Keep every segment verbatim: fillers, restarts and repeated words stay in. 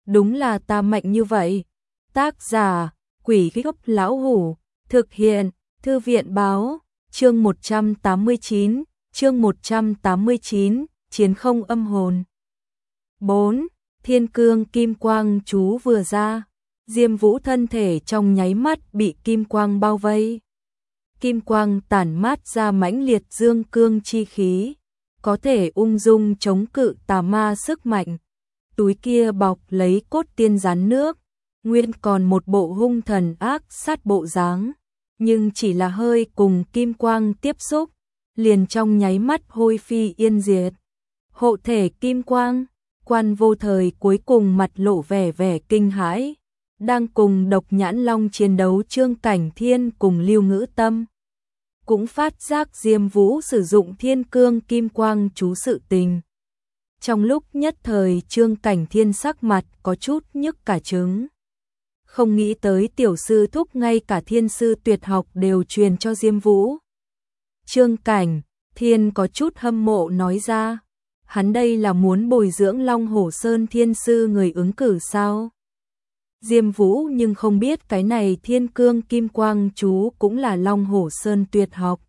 đúng là ta mạnh như vậy. Tác giả, Quỷ Gốc Lão Hủ, thực hiện, Thư viện Báo, chương một trăm tám mươi chín, chương một trăm tám mươi chín, Chiến không âm hồn. bốn. Thiên cương kim quang chú vừa ra, Diêm Vũ thân thể trong nháy mắt bị kim quang bao vây. Kim quang tản mát ra mãnh liệt dương cương chi khí, có thể ung dung chống cự tà ma sức mạnh. Túi kia bọc lấy cốt tiên rắn nước, nguyên còn một bộ hung thần ác sát bộ dáng, nhưng chỉ là hơi cùng kim quang tiếp xúc, liền trong nháy mắt hôi phi yên diệt. Hộ thể kim quang, Quan Vô Thời cuối cùng mặt lộ vẻ vẻ kinh hãi, đang cùng Độc Nhãn Long chiến đấu. Trương Cảnh Thiên cùng Lưu Ngữ Tâm cũng phát giác Diêm Vũ sử dụng thiên cương kim quang chú sự tình. Trong lúc nhất thời Trương Cảnh Thiên sắc mặt có chút nhức cả trứng. Không nghĩ tới tiểu sư thúc ngay cả thiên sư tuyệt học đều truyền cho Diêm Vũ. Trương Cảnh Thiên có chút hâm mộ nói ra, hắn đây là muốn bồi dưỡng Long Hổ Sơn thiên sư người ứng cử sao? Diêm Vũ nhưng không biết cái này thiên cương kim quang chú cũng là Long Hổ Sơn tuyệt học.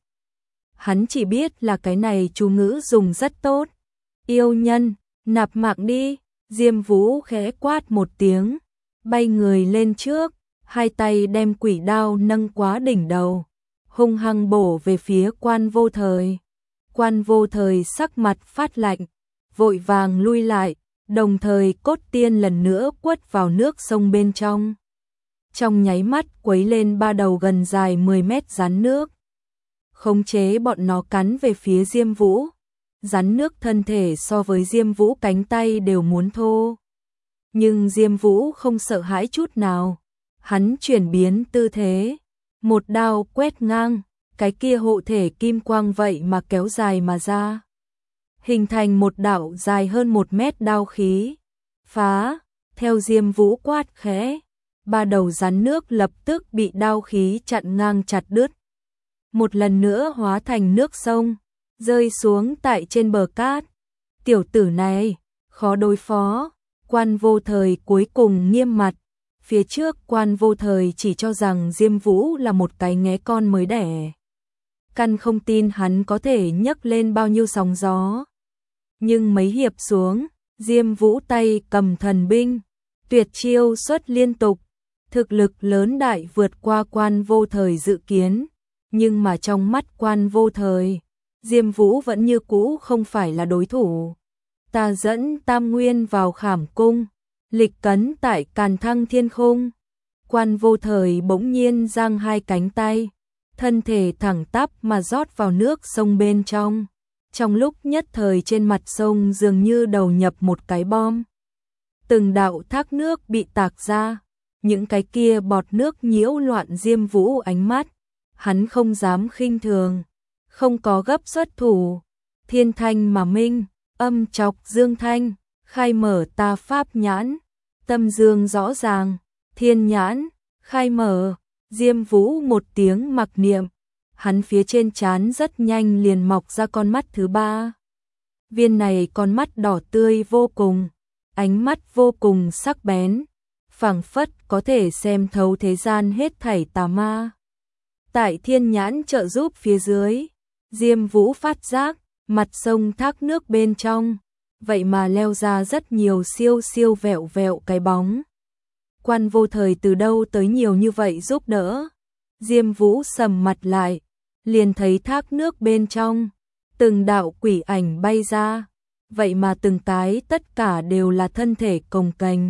Hắn chỉ biết là cái này chú ngữ dùng rất tốt. Yêu nhân, nạp mạng đi, Diêm Vũ khẽ quát một tiếng, bay người lên trước, hai tay đem quỷ đao nâng quá đỉnh đầu, hung hăng bổ về phía Quan Vô Thời. Quan Vô Thời sắc mặt phát lạnh, vội vàng lui lại, đồng thời cốt tiên lần nữa quất vào nước sông bên trong. Trong nháy mắt quấy lên ba đầu gần dài mười mét rắn nước, khống chế bọn nó cắn về phía Diêm Vũ. Rắn nước thân thể so với Diêm Vũ cánh tay đều muốn thô. Nhưng Diêm Vũ không sợ hãi chút nào. Hắn chuyển biến tư thế, một đao quét ngang, cái kia hộ thể kim quang vậy mà kéo dài mà ra, hình thành một đạo dài hơn một mét đao khí. Phá, theo Diêm Vũ quát khẽ, ba đầu rắn nước lập tức bị đao khí chặn ngang chặt đứt. Một lần nữa hóa thành nước sông, rơi xuống tại trên bờ cát. Tiểu tử này, khó đối phó. Quan Vô Thời cuối cùng nghiêm mặt. Phía trước Quan Vô Thời chỉ cho rằng Diêm Vũ là một cái nghé con mới đẻ, căn không tin hắn có thể nhấc lên bao nhiêu sóng gió. Nhưng mấy hiệp xuống, Diêm Vũ tay cầm thần binh, tuyệt chiêu xuất liên tục, thực lực lớn đại vượt qua Quan Vô Thời dự kiến. Nhưng mà trong mắt Quan Vô Thời, Diêm Vũ vẫn như cũ không phải là đối thủ. Ta dẫn Tam Nguyên vào Khảm Cung, lịch cấn tại Càn Thăng Thiên Khung. Quan Vô Thời bỗng nhiên giang hai cánh tay, thân thể thẳng tắp mà rót vào nước sông bên trong. Trong lúc nhất thời trên mặt sông dường như đầu nhập một cái bom. Từng đạo thác nước bị tạc ra, những cái kia bọt nước nhiễu loạn Diêm Vũ ánh mắt. Hắn không dám khinh thường, không có gấp xuất thủ. Thiên thanh mà minh, âm chọc dương thanh, khai mở ta pháp nhãn, tâm dương rõ ràng, thiên nhãn, khai mở. Diêm Vũ một tiếng mặc niệm, hắn phía trên trán rất nhanh liền mọc ra con mắt thứ ba. Viên này con mắt đỏ tươi vô cùng, ánh mắt vô cùng sắc bén, phảng phất có thể xem thấu thế gian hết thảy tà ma. Tại thiên nhãn trợ giúp phía dưới, Diêm Vũ phát giác, mặt sông thác nước bên trong, vậy mà leo ra rất nhiều siêu siêu vẹo vẹo cái bóng. Quan Vô Thời từ đâu tới nhiều như vậy giúp đỡ? Diêm Vũ sầm mặt lại, liền thấy thác nước bên trong, từng đạo quỷ ảnh bay ra, vậy mà từng cái tất cả đều là thân thể cồng kềnh.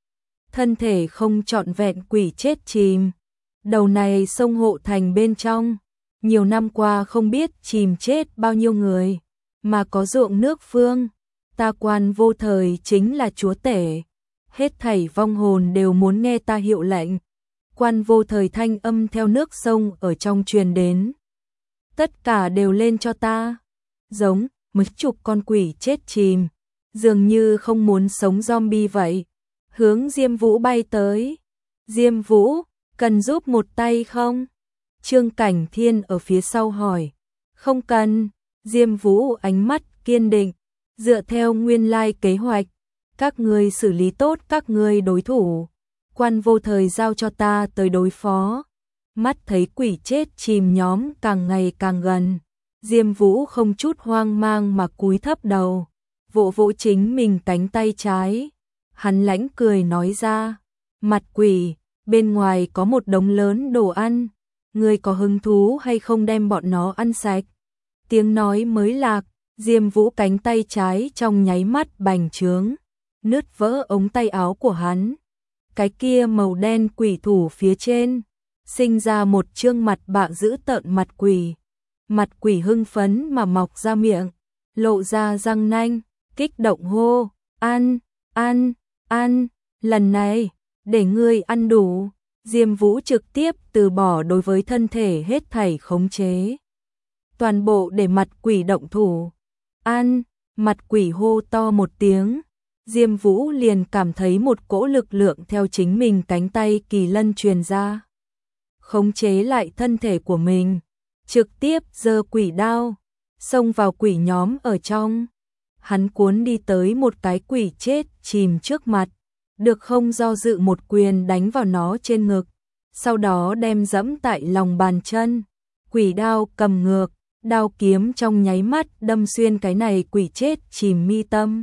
Thân thể không trọn vẹn quỷ chết chìm. Đầu này sông Hộ Thành bên trong, nhiều năm qua không biết chìm chết bao nhiêu người, mà có ruộng nước phương, ta Quan Vô Thời chính là chúa tể, hết thảy vong hồn đều muốn nghe ta hiệu lệnh. Quan Vô Thời thanh âm theo nước sông ở trong truyền đến. Tất cả đều lên cho ta. Giống mấy chục con quỷ chết chìm, dường như không muốn sống zombie vậy, hướng Diêm Vũ bay tới. Diêm Vũ, cần giúp một tay không? Trương Cảnh Thiên ở phía sau hỏi. Không cần. Diêm Vũ ánh mắt kiên định, dựa theo nguyên lai kế hoạch, Các ngươi xử lý tốt các ngươi đối thủ, Quan Vô Thời giao cho ta tới đối phó. Mắt thấy quỷ chết chìm nhóm càng ngày càng gần, Diêm Vũ không chút hoang mang mà cúi thấp đầu, vỗ vỗ chính mình cánh tay trái. Hắn lãnh cười nói ra, mặt quỷ, bên ngoài có một đống lớn đồ ăn, ngươi có hứng thú hay không đem bọn nó ăn sạch? Tiếng nói mới lạc, Diêm Vũ cánh tay trái trong nháy mắt bành trướng, nứt vỡ ống tay áo của hắn. Cái kia màu đen quỷ thủ phía trên, sinh ra một trương mặt bạ dữ tợn mặt quỷ. Mặt quỷ hưng phấn mà mọc ra miệng, lộ ra răng nanh, kích động hô, ăn, ăn, ăn, lần này, để ngươi ăn đủ. Diêm Vũ trực tiếp từ bỏ đối với thân thể hết thảy khống chế. Toàn bộ để mặt quỷ động thủ. Ăn, mặt quỷ hô to một tiếng. Diêm Vũ liền cảm thấy một cỗ lực lượng theo chính mình cánh tay kỳ lân truyền ra. Khống chế lại thân thể của mình. Trực tiếp giơ quỷ đao, xông vào quỷ nhóm ở trong. Hắn cuốn đi tới một cái quỷ chết chìm trước mặt. Được không do dự một quyền đánh vào nó trên ngực. Sau đó đem dẫm tại lòng bàn chân. Quỷ đao cầm ngược, đao kiếm trong nháy mắt đâm xuyên cái này quỷ chết chìm mi tâm.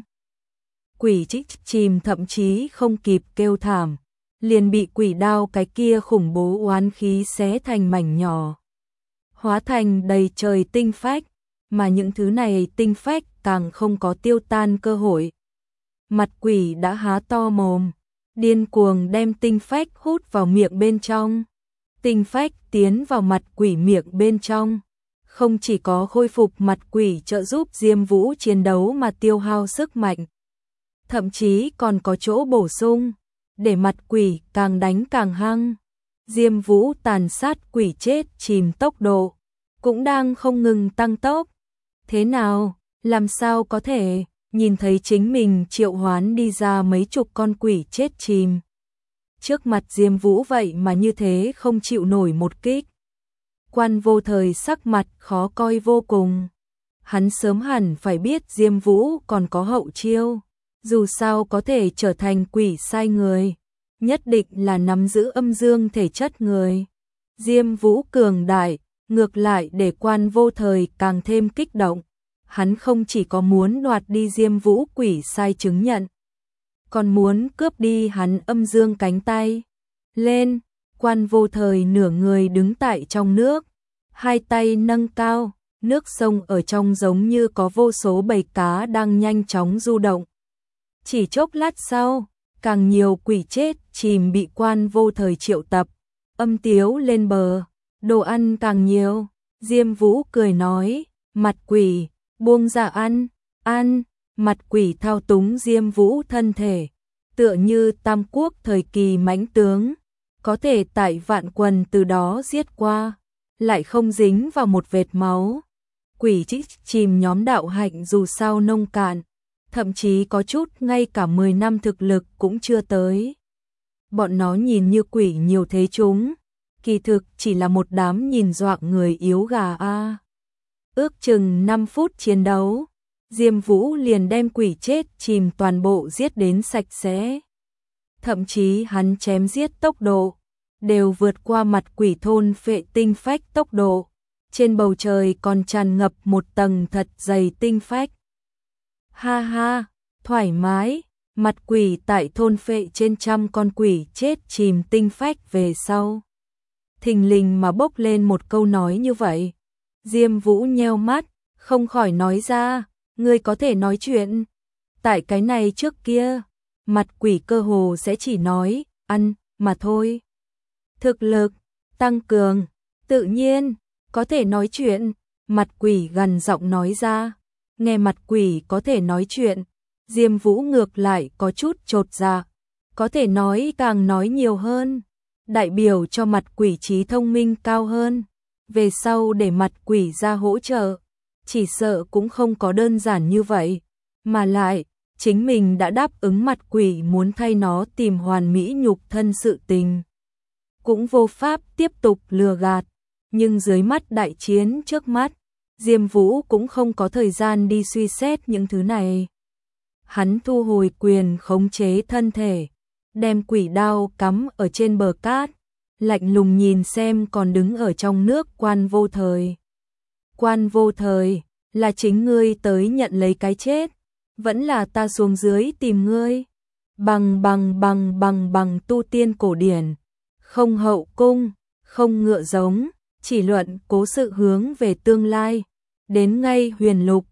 Quỷ chết chìm thậm chí không kịp kêu thảm, liền bị quỷ đao cái kia khủng bố oán khí xé thành mảnh nhỏ, hóa thành đầy trời tinh phách, mà những thứ này tinh phách càng không có tiêu tan cơ hội. Mặt quỷ đã há to mồm, điên cuồng đem tinh phách hút vào miệng bên trong. Tinh phách tiến vào mặt quỷ miệng bên trong, không chỉ có khôi phục mặt quỷ trợ giúp Diêm Vũ chiến đấu mà tiêu hao sức mạnh, thậm chí còn có chỗ bổ sung, để mặt quỷ càng đánh càng hăng. Diêm Vũ tàn sát quỷ chết chìm tốc độ cũng đang không ngừng tăng tốc. Thế nào, làm sao có thể nhìn thấy chính mình triệu hoán đi ra mấy chục con quỷ chết chìm. Trước mặt Diêm Vũ vậy mà như thế không chịu nổi một kích. Quan Vô Thời sắc mặt khó coi vô cùng. Hắn sớm hẳn phải biết Diêm Vũ còn có hậu chiêu. Dù sao có thể trở thành quỷ sai người, nhất định là nắm giữ âm dương thể chất người. Diêm Vũ cường đại, ngược lại để Quan Vô Thời càng thêm kích động. Hắn không chỉ có muốn đoạt đi Diêm Vũ quỷ sai chứng nhận, còn muốn cướp đi hắn âm dương cánh tay. Lên, Quan Vô Thời nửa người đứng tại trong nước, hai tay nâng cao, nước sông ở trong giống như có vô số bầy cá đang nhanh chóng du động. Chỉ chốc lát sau, càng nhiều quỷ chết chìm bị Quan Vô Thời triệu tập, âm tiếu lên bờ, đồ ăn càng nhiều. Diêm Vũ cười nói, mặt quỷ, buông ra ăn, ăn. Mặt quỷ thao túng Diêm Vũ thân thể, tựa như Tam Quốc thời kỳ mãnh tướng, có thể tại vạn quần từ đó giết qua, lại không dính vào một vệt máu. Quỷ chết chìm nhóm đạo hạnh dù sao nông cạn, thậm chí có chút ngay cả mười năm thực lực cũng chưa tới. Bọn nó nhìn như quỷ nhiều thế chúng, kỳ thực chỉ là một đám nhìn doạng người yếu gà a. À. Ước chừng năm phút chiến đấu, Diêm Vũ liền đem quỷ chết chìm toàn bộ giết đến sạch sẽ. Thậm chí hắn chém giết tốc độ đều vượt qua mặt quỷ thôn phệ tinh phách tốc độ. Trên bầu trời còn tràn ngập một tầng thật dày tinh phách. Ha ha, thoải mái, mặt quỷ tại thôn phệ trên trăm con quỷ chết chìm tinh phách về sau. Thình lình mà bốc lên một câu nói như vậy. Diêm Vũ nheo mắt, không khỏi nói ra, ngươi có thể nói chuyện. Tại cái này trước kia, mặt quỷ cơ hồ sẽ chỉ nói, ăn, mà thôi. Thực lực, tăng cường, tự nhiên, có thể nói chuyện. Mặt quỷ gần giọng nói ra. Nghe mặt quỷ có thể nói chuyện, Diêm Vũ ngược lại có chút chột dạ, có thể nói càng nói nhiều hơn, đại biểu cho mặt quỷ trí thông minh cao hơn. Về sau để mặt quỷ ra hỗ trợ, chỉ sợ cũng không có đơn giản như vậy, mà lại, chính mình đã đáp ứng mặt quỷ muốn thay nó tìm hoàn mỹ nhục thân sự tình. Cũng vô pháp tiếp tục lừa gạt, nhưng dưới mắt đại chiến trước mắt, Diêm Vũ cũng không có thời gian đi suy xét những thứ này. hắn thu hồi quyền khống chế thân thể, đem quỷ đao cắm ở trên bờ cát, lạnh lùng nhìn xem còn đứng ở trong nước Quan Vô Thời. Quan Vô Thời, là chính ngươi tới nhận lấy cái chết, vẫn là ta xuống dưới tìm ngươi? Bằng bằng bằng bằng bằng tu tiên cổ điển, không hậu cung, không ngựa giống, chỉ luận cố sự hướng về tương lai, đến ngay huyền lục,